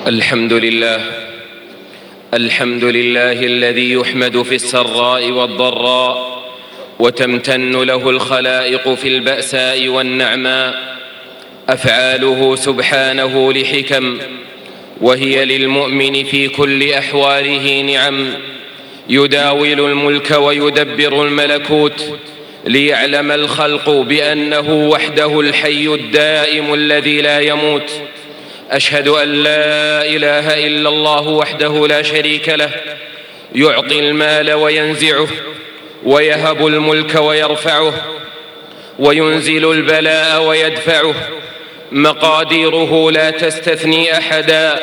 الحمد لله الذي يحمد في السراء والضراء، وتمتن له الخلائق في البأساء والنعماء. أفعاله سبحانه لحكم، وهي للمؤمن في كل أحواله نعم. يداول الملك ويدبر الملكوت، ليعلم الخلق بأنه وحده الحي الدائم الذي لا يموت. أشهد أن لا إله إلا الله وحده لا شريك له، يعطي المال وينزعه، ويهب الملك ويرفعه، وينزل البلاء ويدفعه. مقاديره لا تستثني أحدا،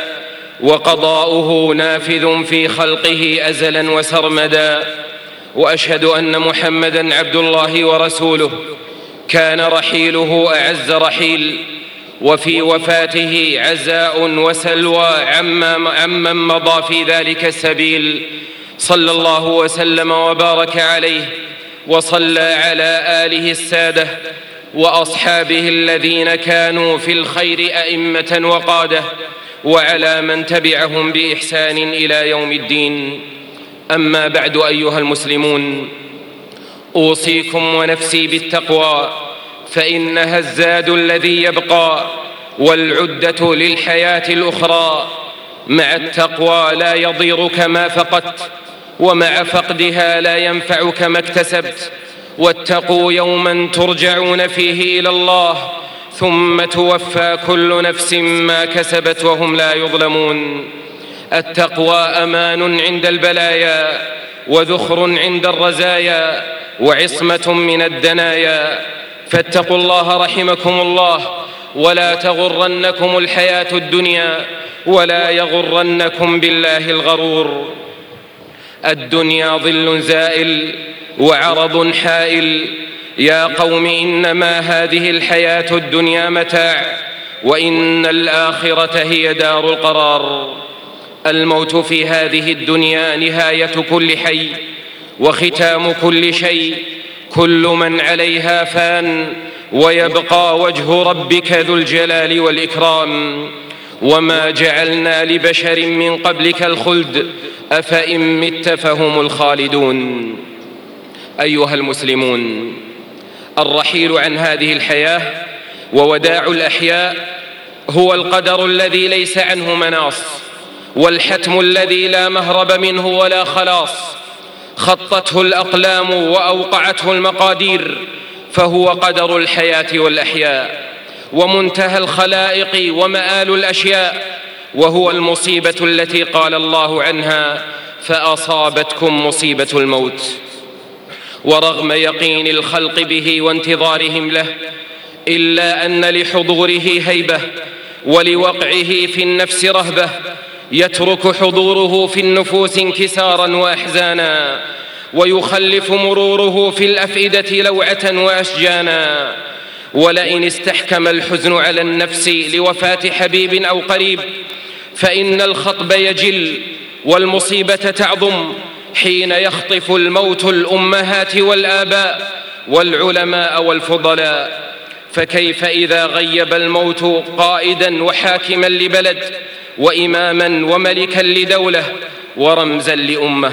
وقضاؤه نافذ في خلقه أزلا وسرمدا. وأشهد أن محمدا عبد الله ورسوله، كان رحيله أعز رحيل، وفي وفاته عزاء وسلوى عمن مضى في ذلك السبيل. صلى الله وسلم وبارك عليه، وصلى على آله السادة وأصحابه الذين كانوا في الخير أئمة وقادة، وعلى من تبعهم بإحسان إلى يوم الدين. أما بعد، أيها المسلمون، أوصيكم ونفسي بالتقوى، فإنها الزاد الذي يبقى والعدة للحياة الأخرى. مع التقوى لا يضيرك ما فقدت، ومع فقدها لا ينفعك ما اكتسبت. واتقوا يوما ترجعون فيه إلى الله، ثم توفى كل نفس ما كسبت وهم لا يظلمون. التقوى أمان عند البلايا، وذخر عند الرزايا، وعصمة من الدنايا. فاتقوا الله رحمكم الله، ولا تغرنكم الحياة الدنيا، ولا يغرنكم بالله الغرور. الدنيا ظل زائل وعرض حائل. يا قوم، إنما هذه الحياة الدنيا متاع، وإن الآخرة هي دار القرار. الموت في هذه الدنيا نهاية كل حي، وختام كل شيء. كل من عليها فان، ويبقى وجه ربك ذو الجلال والإكرام. وما جعلنا لبشر من قبلك الخلد، أفإن مت فهم الخالدون. أيها المسلمون، الرحيل عن هذه الحياة ووداع الأحياء هو القدر الذي ليس عنه مناص، والحتم الذي لا مهرب منه ولا خلاص. خطته الأقلام وأوقعته المقادير، فهو قدر الحياة والأحياء، ومنتهى الخلائق ومآل الأشياء، وهو المصيبة التي قال الله عنها: فأصابتكم مصيبة الموت. ورغم يقين الخلق به وانتظارهم له، إلا أن لحضوره هيبة، ولوقعه في النفس رهبة، يترك حضوره في النفوس انكسارا وأحزانا، ويخلف مروره في الأفئدة لوعة وأشجانا. ولئن استحكم الحزن على النفس لوفاة حبيب أو قريب، فإن الخطب يجل والمصيبة تعظم حين يخطف الموت الأمهات والآباء والعلماء والفضلاء. فكيف إذا غيب الموت قائدا وحاكما لبلد، وإماما وملكا لدولة، ورمزا لأمة؟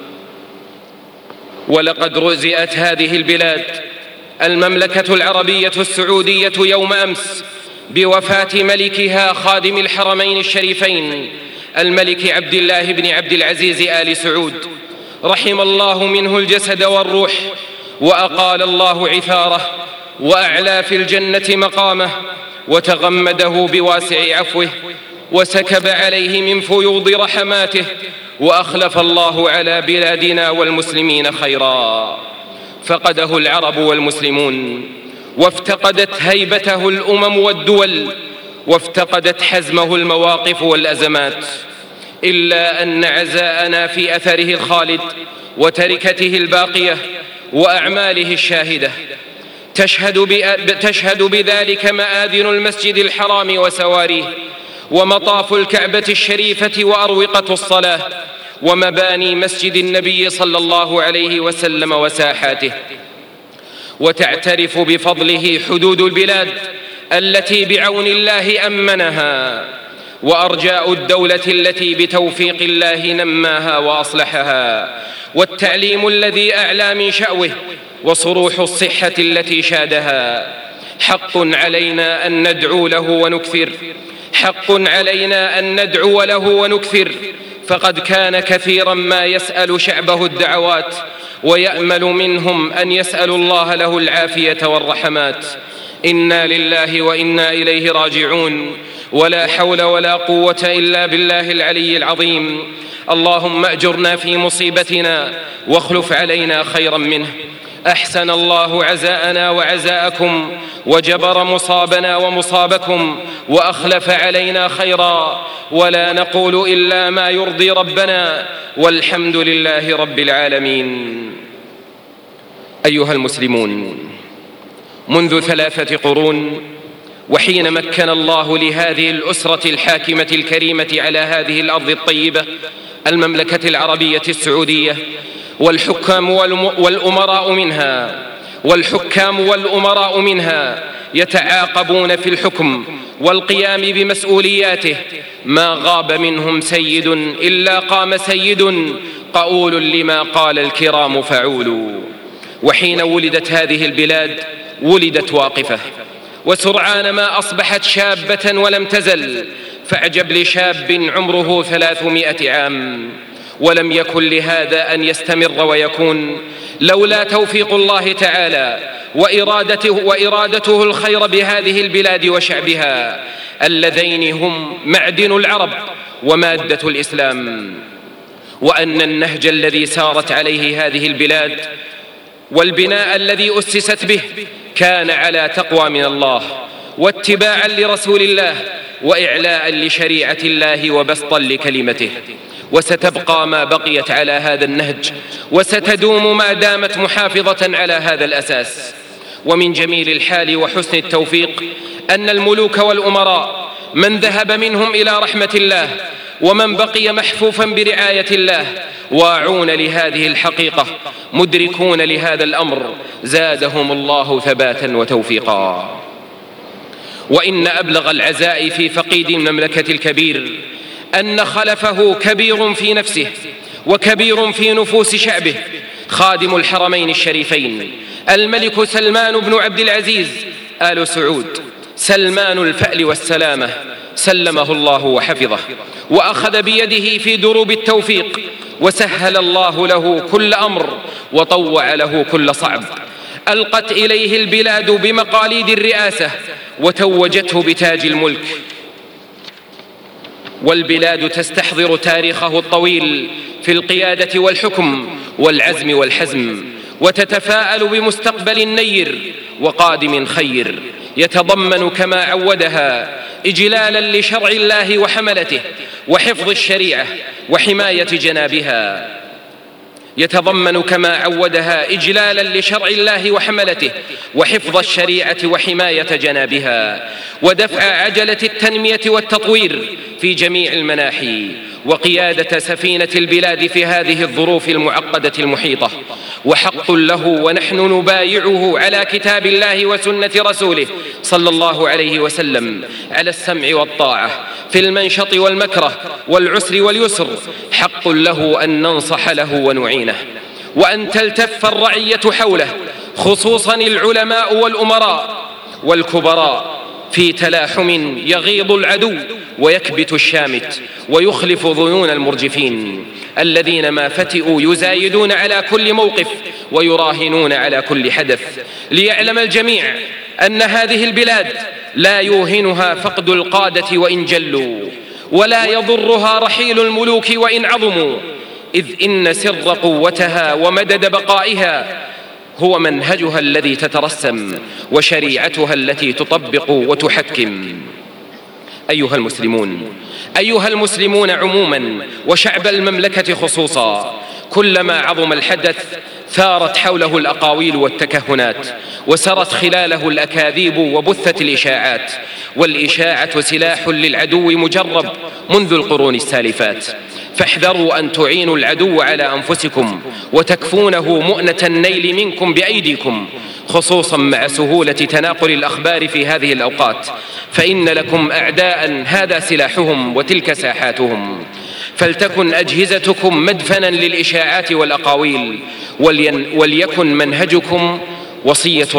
ولقد رزئت هذه البلاد المملكة العربية السعودية يوم أمس بوفاة ملكها خادم الحرمين الشريفين، الملك عبد الله بن عبد العزيز آل سعود، رحم الله منه الجسد والروح، وأقال الله عثاره، وأعلى في الجنة مقامه، وتغمده بواسع عفوه، وسكب عليه من فيوض رحماته، وأخلف الله على بلادنا والمسلمين خيرا. فقده العرب والمسلمون، وافتقدت هيبته الأمم والدول، وافتقدت حزمه المواقف والأزمات. إلا أن عزاءنا في أثره الخالد، وتركته الباقية، وأعماله الشاهدة. تشهد بذلك مآذن المسجد الحرام وسواريه، ومطاف الكعبة الشريفة وأروقة الصلاة، ومباني مسجد النبي صلى الله عليه وسلم وساحاته. وتعترف بفضله حدود البلاد التي بعون الله أمنها. وأرجاء الدولة التي بتوفيق الله نماها وأصلحها، والتعليم الذي أعلى من شأوه، وصروح الصحة التي شادها. حق علينا أن ندعو له ونكثر، حق علينا أن ندعو له ونكثر، فقد كان كثيرا ما يسأل شعبه الدعوات ويأمل منهم أن يسألوا الله له العافية والرحمات. إنا لله وإنا إليه راجعون، ولا حول ولا قوة إلا بالله العلي العظيم. اللهم أجرنا في مصيبتنا واخلف علينا خيرا منه. أحسن الله عزاءنا وعزاءكم، وجبر مصابنا ومصابكم، وأخلف علينا خيرا، ولا نقول إلا ما يرضي ربنا، والحمد لله رب العالمين. أيها المسلمون، منذ 3 قرون، وحين مكن الله لهذه الأسرة الحاكمة الكريمة على هذه الأرض الطيبة، المملكة العربية السعودية، والحكام والأمراء منها يتعاقبون في الحكم والقيام بمسؤولياته، ما غاب منهم سيد إلا قام سيد، قؤول لما قال الكرام فعول. وحين ولدت هذه البلاد ولدت واقفة، وسرعان ما أصبحت شابة ولم تزل، فاعجب لشاب عمره 300 عام، ولم يكن لهذا أن يستمر ويكون لولا توفيق الله تعالى وإرادته الخير بهذه البلاد وشعبها، اللذين هم معدن العرب ومادة الإسلام. وأن النهج الذي سارت عليه هذه البلاد والبناء الذي أسست به كان على تقوى من الله، واتباعا لرسول الله، وإعلاء لشريعة الله، وبسطا لكلمته. وستبقى ما بقيت على هذا النهج، وستدوم ما دامت محافظة على هذا الأساس. ومن جميل الحال وحسن التوفيق أن الملوك والأمراء من ذهب منهم إلى رحمة الله، ومن بقي محفوفا برعاية الله، واعون لهذه الحقيقة، مدركون لهذا الأمر، زادهم الله ثباتا وتوفيقا. وإن أبلغ العزاء في فقيد المملكة الكبير أن خلفه كبير في نفسه وكبير في نفوس شعبه، خادم الحرمين الشريفين الملك سلمان بن عبد العزيز آل سعود، سلمان الفأل والسلامة، سلمه الله وحفظه، وأخذ بيده في دروب التوفيق، وسهل الله له كل أمر، وطوع له كل صعب. ألقت إليه البلاد بمقاليد الرئاسة، وتوجته بتاج الملك، والبلاد تستحضر تاريخه الطويل في القيادة والحكم والعزم والحزم، وتتفاءل بمستقبل نير وقادم خير، يتضمن كما عودها إجلالا لشرع الله وحملته، وحفظ الشريعة وحماية جنابها، يتضمن كما عودها إجلالا لشرع الله وحملته، وحفظ الشريعة وحماية جنابها، ودفع عجلة التنمية والتطوير في جميع المناحي، وقيادة سفينة البلاد في هذه الظروف المعقدة المحيطة. وحق له ونحن نبايعه على كتاب الله وسنة رسوله صلى الله عليه وسلم على السمع والطاعة في المنشط والمكره والعسر واليسر. حق له أن ننصح له ونعينه، وأن تلتف الرعية حوله، خصوصا العلماء والأمراء والكبراء، في تلاحم يغيض العدو ويكبت الشامت، ويخلف ظنون المرجفين الذين ما فتئوا يزايدون على كل موقف ويراهنون على كل حدث. ليعلم الجميع أن هذه البلاد لا يوهنها فقد القادة وإن جلوا، ولا يضرها رحيل الملوك وإن عظموا، إذ إن سر قوتها ومدد بقائها هو منهجها الذي تترسم، وشريعتها التي تطبق وتحكم. أيها المسلمون عموما، وشعب المملكة خصوصا، كلما عظم الحدث ثارت حوله الأقاويل والتكهنات، وسرت خلاله الأكاذيب وبثت الإشاعات، والإشاعة سلاح للعدو مجرب منذ القرون السالفات، فاحذروا أن تعينوا العدو على أنفسكم وتكفونه مؤنة النيل منكم بأيديكم، خصوصا مع سهولة تناقل الأخبار في هذه الأوقات، فإن لكم أعداء هذا سلاحهم وتلك ساحاتهم. فلتكن أجهزتكم مدفنا للإشاعات والأقاويل، وليكن منهجكم وصية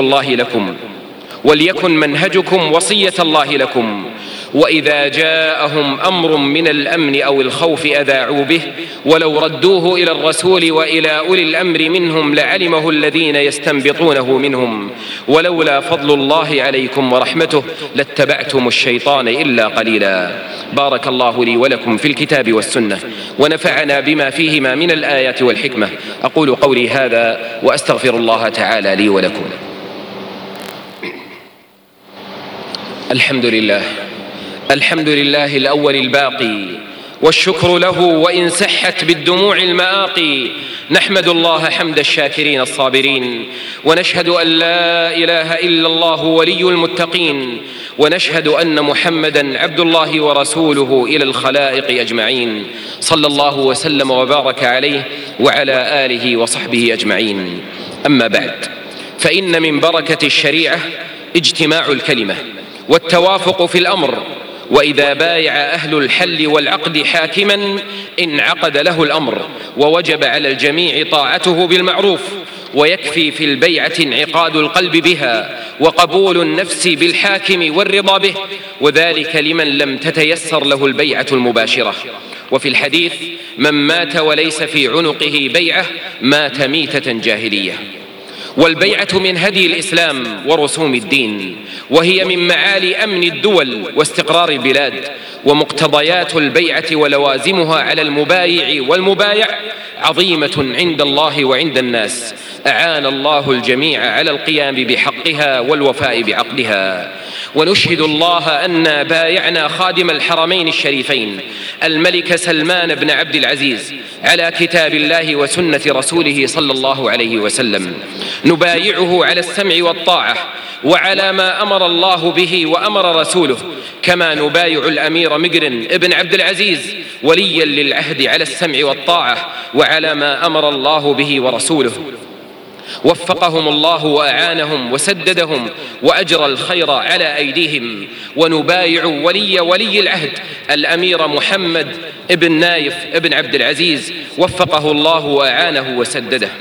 الله لكم. وإذا جاءهم أمر من الأمن أو الخوف أذاعوا به، ولو ردوه إلى الرسول وإلى أولي الأمر منهم لعلمه الذين يستنبطونه منهم، ولولا فضل الله عليكم ورحمته لاتبعتم الشيطان إلا قليلا. بارك الله لي ولكم في الكتاب والسنة، ونفعنا بما فيهما من الآيات والحكمة. أقول قولي هذا وأستغفر الله تعالى لي ولكم. الحمد لله الأول الباقي، والشكر له وإن سحت بالدموع المآقي. نحمد الله حمد الشاكرين الصابرين، ونشهد أن لا إله إلا الله ولي المتقين، ونشهد أن محمدًا عبد الله ورسوله إلى الخلائق أجمعين، صلى الله وسلم وبارك عليه وعلى آله وصحبه أجمعين. أما بعد، فإن من بركة الشريعة اجتماع الكلمة والتوافق في الأمر، وإذا بايع أهل الحل والعقد حاكما انعقد له الأمر، ووجب على الجميع طاعته بالمعروف، ويكفي في البيعة انعقاد القلب بها وقبول النفس بالحاكم والرضا به، وذلك لمن لم تتيسر له البيعة المباشرة. وفي الحديث: من مات وليس في عنقه بيعة مات ميتة جاهلية. والبيعة من هدي الإسلام ورسوم الدين، وهي من معالي أمن الدول واستقرار البلاد، ومقتضيات البيعة ولوازمها على المبايع والمبايع عظيمة عند الله وعند الناس. أعان الله الجميع على القيام بحقها والوفاء بعقدها. ونشهد الله أن بايعنا خادم الحرمين الشريفين الملك سلمان بن عبد العزيز على كتاب الله وسنة رسوله صلى الله عليه وسلم، نبايعه على السمع والطاعة وعلى ما أمر الله به وأمر رسوله، كما نبايع الأمير مقرن ابن عبد العزيز وليا للعهد على السمع والطاعة وعلى ما أمر الله به ورسوله. وفقهم الله وأعانهم وسددهم وأجرى الخير على أيديهم. ونبايع ولي العهد الأمير محمد ابن نايف ابن عبد العزيز، وفقه الله وأعانه وسدده.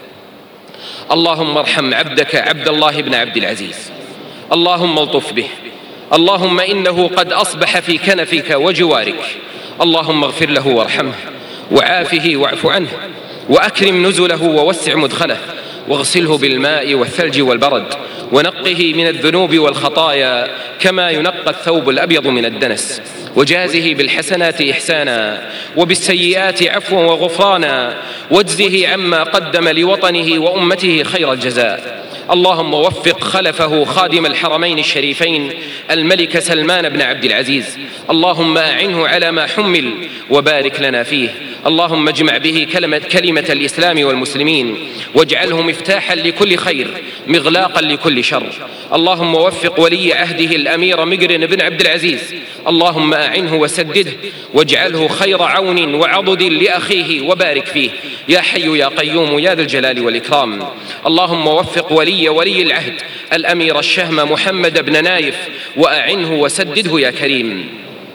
اللهم ارحم عبدك عبد الله بن عبد العزيز، اللهم الطف به، اللهم إنه قد أصبح في كنفك وجوارك، اللهم اغفر له وارحمه وعافه واعف عنه، وأكرم نزله ووسع مدخله، واغسله بالماء والثلج والبرد، ونقه من الذنوب والخطايا كما ينقى الثوب الأبيض من الدنس، وجازه بالحسنات إحسانا وبالسيئات عفوا وغفرانا، واجزه عما قدم لوطنه وأمته خير الجزاء. اللهم وفق خلفه خادم الحرمين الشريفين الملك سلمان بن عبد العزيز، اللهم أعنه على ما حمل وبارك لنا فيه. اللهم اجمع به كلمة الإسلام والمسلمين، واجعله مفتاحا لكل خير مغلاقا لكل شر. اللهم وفق ولي عهده الأمير مقرن بن عبد العزيز، اللهم أعنه وسدده، واجعله خير عون وعضد لأخيه وبارك فيه، يا حي يا قيوم يا ذا الجلال والإكرام. اللهم وفق ولي العهد الأمير الشهم محمد بن نايف، وأعنه وسدده يا كريم.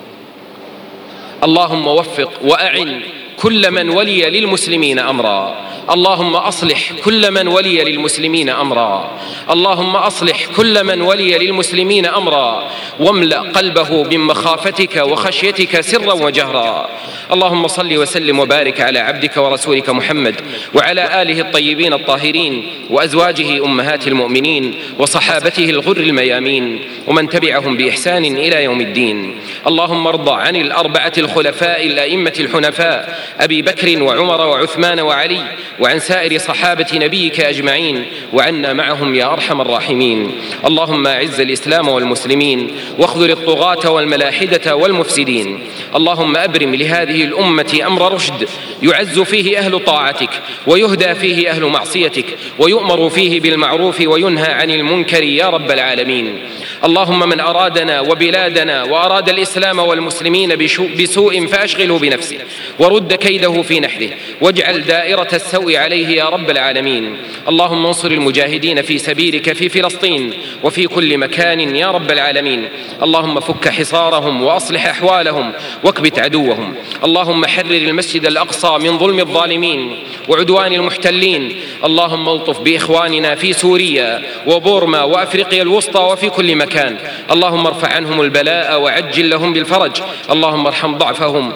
اللهم وفق وأعن كل من ولي للمسلمين أمرا، اللهم أصلح كل من ولي للمسلمين أمرا، اللهم أصلح كل من ولي للمسلمين أمرا، واملأ قلبه من مخافتك وخشيتك سرا وجهرا. اللهم صل وسلم وبارك على عبدك ورسولك محمد وعلى آله الطيبين الطاهرين وأزواجه أمهات المؤمنين وصحابته الغر الميامين ومن تبعهم بإحسان إلى يوم الدين. اللهم ارض عن الأربعة الخلفاء الأئمة الحنفاء أبي بكر وعمر وعثمان وعلي، وعن سائر صحابة نبيك أجمعين، وعنا معهم يا أرحم الراحمين. اللهم أعز الإسلام والمسلمين، واخذل الطغاة والملاحدة والمفسدين. اللهم أبرم لهذه الأمة أمر رشد يعز فيه أهل طاعتك، ويهدى فيه أهل معصيتك، ويؤمر فيه بالمعروف وينهى عن المنكر يا رب العالمين. اللهم من أرادنا وبلادنا وأراد الإسلام والمسلمين بسوء فأشغله بنفسه ورد كيده في نحره واجعل دائرة السوء عليه يا رب العالمين. اللهم انصر المجاهدين في سبيلك في فلسطين وفي كل مكان يا رب العالمين. اللهم فك حصارهم وأصلح أحوالهم واكبت عدوهم. اللهم حرر المسجد الأقصى من ظلم الظالمين وعدوان المحتلين. اللهم الطف بإخواننا في سوريا وبورما وأفريقيا الوسطى وفي كل مكان. اللهم ارفع عنهم البلاء وعجل لهم بالفرج. اللهم ارحم ضعفهم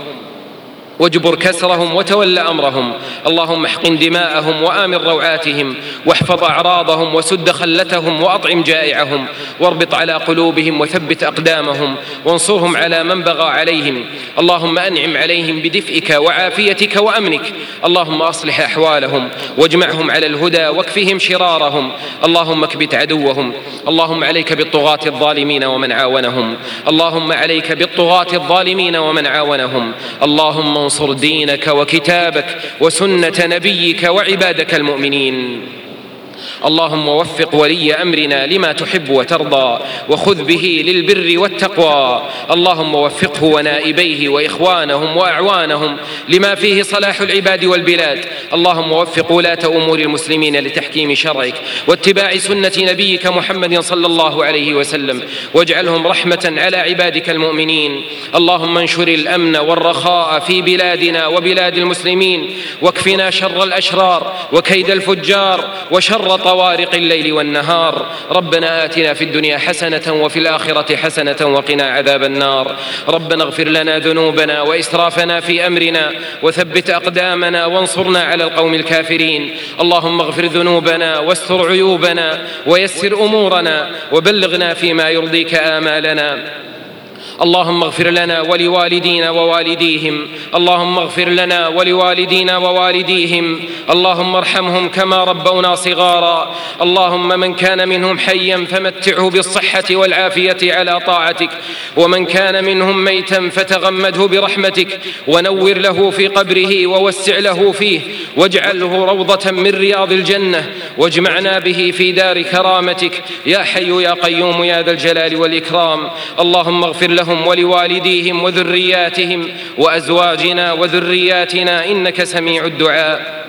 واجبر كسرهم وتول أمرهم. اللهم احقن دماءهم وآمن روعاتهم واحفظ أعراضهم وسد خلتهم وأطعم جائعهم واربط على قلوبهم وثبت أقدامهم وانصرهم على من بغى عليهم. اللهم أنعم عليهم بدفئك وعافيتك وأمنك. اللهم أصلح أحوالهم واجمعهم على الهدى واكفهم شرارهم. اللهم اكبت عدوهم. اللهم عليك بالطغاة الظالمين ومن عاونهم. اللهم عليك بالطغاة الظالمين ومن عاونهم. اللهم انصر دينك وكتابك وسنة نبيك وعبادك المؤمنين. اللهم وفق ولي أمرنا لما تحب وترضى وخذ به للبر والتقوى. اللهم وفقه ونائبيه وإخوانهم وأعوانهم لما فيه صلاح العباد والبلاد. اللهم وفق ولاة أمور المسلمين لتحكيم شرعك واتباع سنة نبيك محمد صلى الله عليه وسلم واجعلهم رحمة على عبادك المؤمنين. اللهم انشر الأمن والرخاء في بلادنا وبلاد المسلمين واكفنا شر الأشرار وكيد الفجار وشر طوارق الليل والنهار. ربنا آتنا في الدنيا حسنة وفي الآخرة حسنة وقنا عذاب النار. ربنا اغفر لنا ذنوبنا وإسرافنا في أمرنا وثبت أقدامنا وانصرنا على القوم الكافرين. اللهم اغفر ذنوبنا واستر عيوبنا ويسر أمورنا وبلغنا فيما يرضيك آمالنا. اللهم اغفر لنا ولوالدينا ووالديهم. اللهم اغفر لنا ولوالدينا ووالديهم. اللهم ارحمهم كما ربونا صغارا. اللهم من كان منهم حيا فمتعه بالصحة والعافية على طاعتك ومن كان منهم ميتا فتغمده برحمتك ونور له في قبره ووسع له فيه واجعله روضة من رياض الجنة واجمعنا به في دار كرامتك يا حي يا قيوم يا ذا الجلال والإكرام. اللهم اغفر لهم ولوالديهم وذرياتهم وأزواجنا وذرياتنا إنك سميع الدعاء.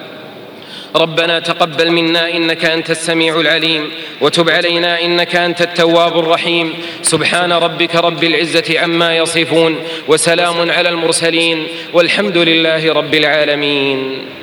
ربنا تقبل منا إنك أنت السميع العليم وتب علينا إنك أنت التواب الرحيم. سبحان ربك رب العزة عما يصفون وسلام على المرسلين والحمد لله رب العالمين.